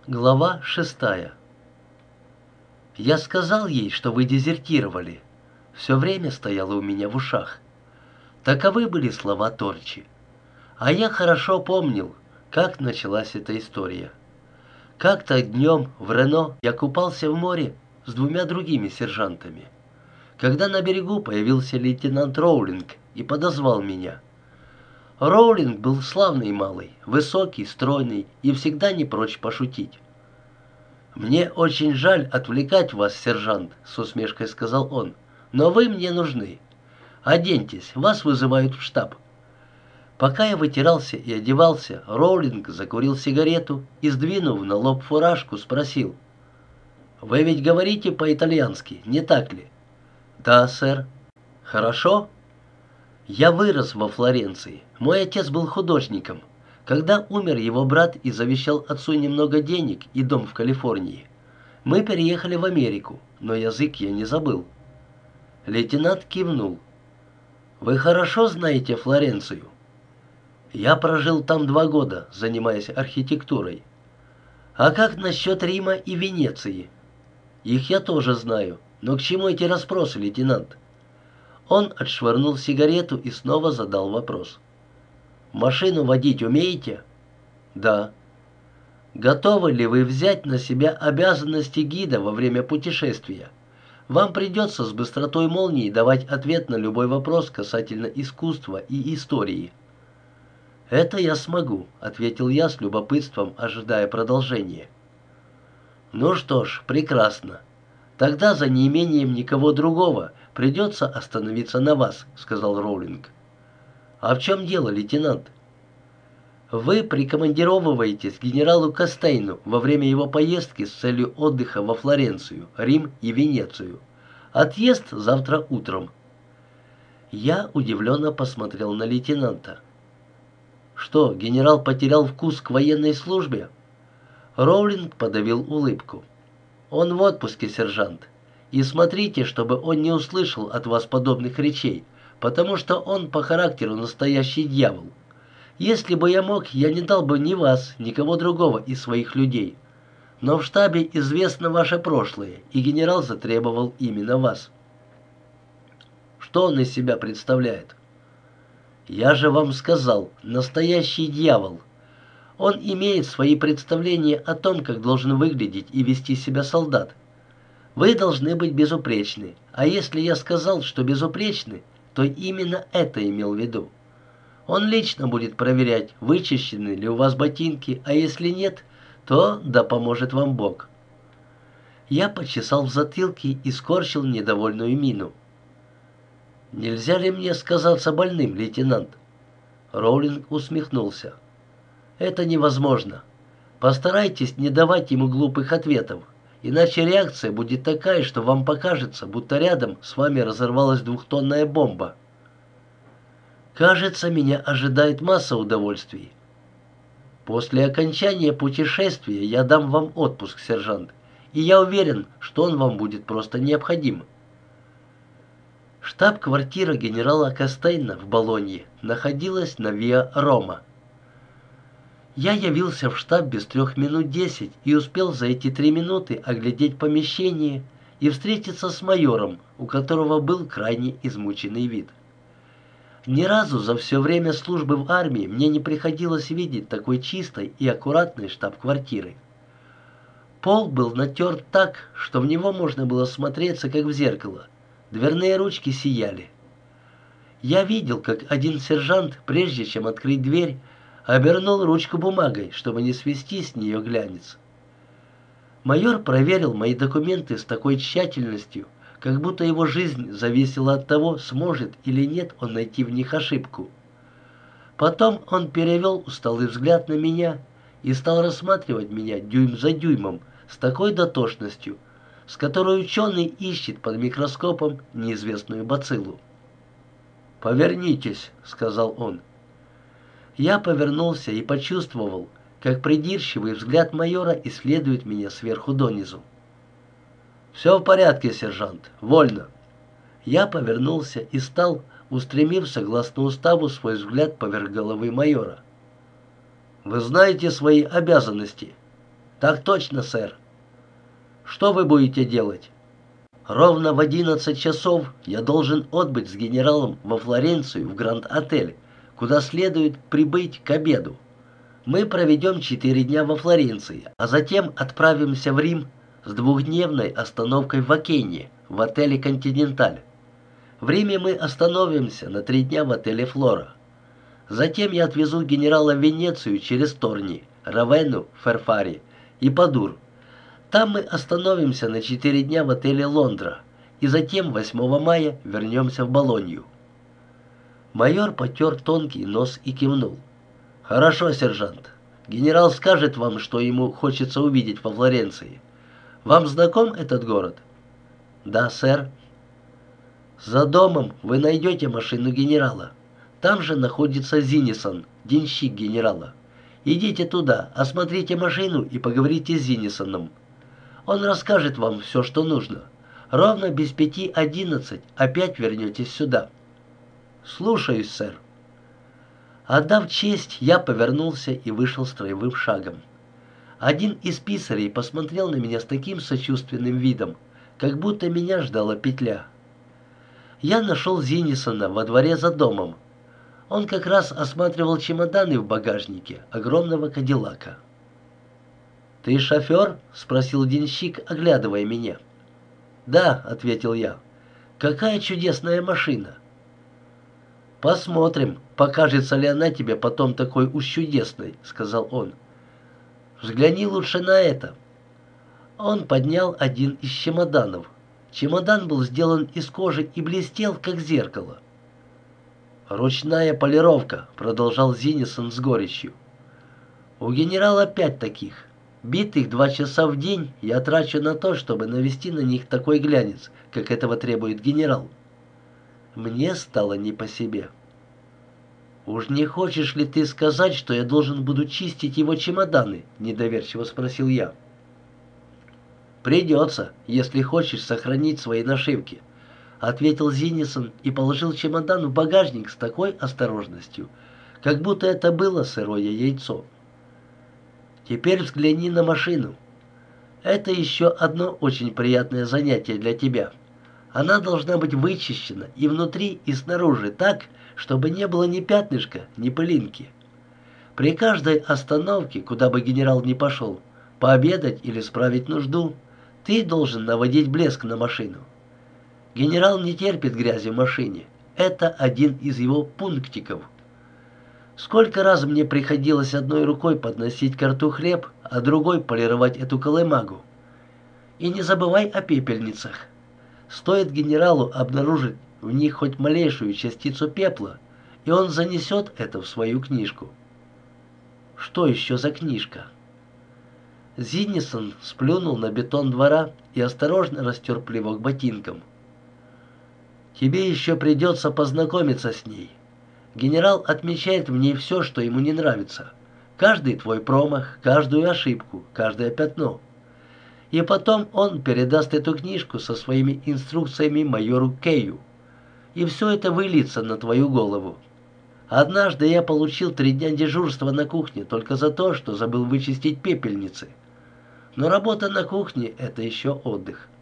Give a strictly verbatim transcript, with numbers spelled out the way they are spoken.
Глава шестая. Я сказал ей, что вы дезертировали. Все время стояло у меня в ушах. Таковы были слова Торчи. А я хорошо помнил, как началась эта история. Как-то днем в Рено я купался в море с двумя другими сержантами, когда на берегу появился лейтенант Роулинг и подозвал меня. Роулинг был славный малый, высокий, стройный и всегда не прочь пошутить. «Мне очень жаль отвлекать вас, сержант», — с усмешкой сказал он, — «но вы мне нужны. Оденьтесь, вас вызывают в штаб». Пока я вытирался и одевался, Роулинг закурил сигарету и, сдвинув на лоб фуражку, спросил: «Вы ведь говорите по-итальянски, не так ли?» «Да, сэр». «Хорошо?» «Я вырос во Флоренции. Мой отец был художником. Когда умер его брат и завещал отцу немного денег и дом в Калифорнии, мы переехали в Америку, но язык я не забыл». Лейтенант кивнул. «Вы хорошо знаете Флоренцию?» «Я прожил там два года, занимаясь архитектурой». «А как насчет Рима и Венеции?» «Их я тоже знаю. Но к чему эти расспросы, лейтенант?» Он отшвырнул сигарету и снова задал вопрос. «Машину водить умеете?» «Да». «Готовы ли вы взять на себя обязанности гида во время путешествия? Вам придется с быстротой молнии давать ответ на любой вопрос касательно искусства и истории». «Это я смогу», — ответил я с любопытством, ожидая продолжения. «Ну что ж, прекрасно. Тогда за неимением никого другого придется остановиться на вас», — сказал Роулинг. «А в чем дело, лейтенант?» «Вы прикомандировываетесь к генералу Кастейну во время его поездки с целью отдыха во Флоренцию, Рим и Венецию. Отъезд завтра утром». Я удивленно посмотрел на лейтенанта. «Что, генерал потерял вкус к военной службе?» Роулинг подавил улыбку. «Он в отпуске, сержант. И смотрите, чтобы он не услышал от вас подобных речей, потому что он по характеру настоящий дьявол. Если бы я мог, я не дал бы ни вас, ни кого другого из своих людей. Но в штабе известно ваше прошлое, и генерал затребовал именно вас». «Что он из себя представляет?» «Я же вам сказал, настоящий дьявол. Он имеет свои представления о том, как должен выглядеть и вести себя солдат. Вы должны быть безупречны, а если я сказал, что безупречны, то именно это имел в виду. Он лично будет проверять, вычищены ли у вас ботинки, а если нет, то да поможет вам Бог». Я почесал в затылке и скорчил недовольную мину. «Нельзя ли мне сказаться больным, лейтенант?» Роулинг усмехнулся. «Это невозможно. Постарайтесь не давать ему глупых ответов, иначе реакция будет такая, что вам покажется, будто рядом с вами разорвалась двухтонная бомба». «Кажется, меня ожидает масса удовольствий. После окончания путешествия я дам вам отпуск, сержант, и я уверен, что он вам будет просто необходим». Штаб-квартира генерала Кастейна в Болонье находилась на Виа Рома. Я явился в штаб без трех минут десять и успел за эти три минуты оглядеть помещение и встретиться с майором, у которого был крайне измученный вид. Ни разу за все время службы в армии мне не приходилось видеть такой чистой и аккуратной штаб-квартиры. Пол был натерт так, что в него можно было смотреться, как в зеркало. Дверные ручки сияли. Я видел, как один сержант, прежде чем открыть дверь, обернул ручку бумагой, чтобы не свести с нее глянец. Майор проверил мои документы с такой тщательностью, как будто его жизнь зависела от того, сможет или нет он найти в них ошибку. Потом он перевел усталый взгляд на меня и стал рассматривать меня дюйм за дюймом с такой дотошностью, с которой ученый ищет под микроскопом неизвестную бациллу. «Повернитесь», — сказал он. Я повернулся и почувствовал, как придирчивый взгляд майора исследует меня сверху донизу. «Все в порядке, сержант. Вольно». Я повернулся и стал, устремив согласно уставу свой взгляд поверх головы майора. «Вы знаете свои обязанности?» «Так точно, сэр». «Что вы будете делать?» «Ровно в одиннадцать часов я должен отбыть с генералом во Флоренцию в Гранд-отель, куда следует прибыть к обеду. Мы проведем четыре дня во Флоренции, а затем отправимся в Рим с двухдневной остановкой в Акенне, в отеле «Континенталь». В Риме мы остановимся на три дня в отеле «Флора». Затем я отвезу генерала в Венецию через Торни, Равенну, Ферфари и Падур. Там мы остановимся на четыре дня в отеле «Лондра», и затем восьмого мая вернемся в Болонью. Майор потер тонкий нос и кивнул. «Хорошо, сержант. Генерал скажет вам, что ему хочется увидеть во Флоренции. Вам знаком этот город?» «Да, сэр». «За домом вы найдете машину генерала. Там же находится Зиннисон, денщик генерала. Идите туда, осмотрите машину и поговорите с Зиннисоном. Он расскажет вам все, что нужно. Ровно без пяти одиннадцать опять вернетесь сюда». «Слушаюсь, сэр». Отдав честь, я повернулся и вышел строевым шагом. Один из писарей посмотрел на меня с таким сочувственным видом, как будто меня ждала петля. Я нашел Зиннисона во дворе за домом. Он как раз осматривал чемоданы в багажнике огромного кадиллака. «Ты шофер?» — спросил денщик, оглядывая меня. «Да», — ответил я. «Какая чудесная машина!» «Посмотрим, покажется ли она тебе потом такой уж чудесной», — сказал он. «Взгляни лучше на это». Он поднял один из чемоданов. Чемодан был сделан из кожи и блестел, как зеркало. «Ручная полировка», — продолжал Зиннисон с горечью. «У генерала пять таких. Битых два часа в день я трачу на то, чтобы навести на них такой глянец, как этого требует генерал». Мне стало не по себе. «Уж не хочешь ли ты сказать, что я должен буду чистить его чемоданы?» — недоверчиво спросил я. «Придется, если хочешь сохранить свои нашивки», — ответил Зиннисон и положил чемодан в багажник с такой осторожностью, как будто это было сырое яйцо. «Теперь взгляни на машину. Это еще одно очень приятное занятие для тебя. Она должна быть вычищена и внутри, и снаружи так, чтобы не было ни пятнышка, ни пылинки. При каждой остановке, куда бы генерал ни пошел, пообедать или справить нужду, ты должен наводить блеск на машину. Генерал не терпит грязи в машине. Это один из его пунктиков. Сколько раз мне приходилось одной рукой подносить ко рту хлеб, а другой полировать эту колымагу. И не забывай о пепельницах. Стоит генералу обнаружить в них хоть малейшую частицу пепла, и он занесет это в свою книжку». «Что еще за книжка?» Зиннисон сплюнул на бетон двора и осторожно растер плевок ботинком. «Тебе еще придется познакомиться с ней. Генерал отмечает в ней все, что ему не нравится. Каждый твой промах, каждую ошибку, каждое пятно. И потом он передаст эту книжку со своими инструкциями майору Кею. И все это выльется на твою голову. Однажды я получил три дня дежурства на кухне только за то, что забыл вычистить пепельницы. Но работа на кухне — это еще отдых.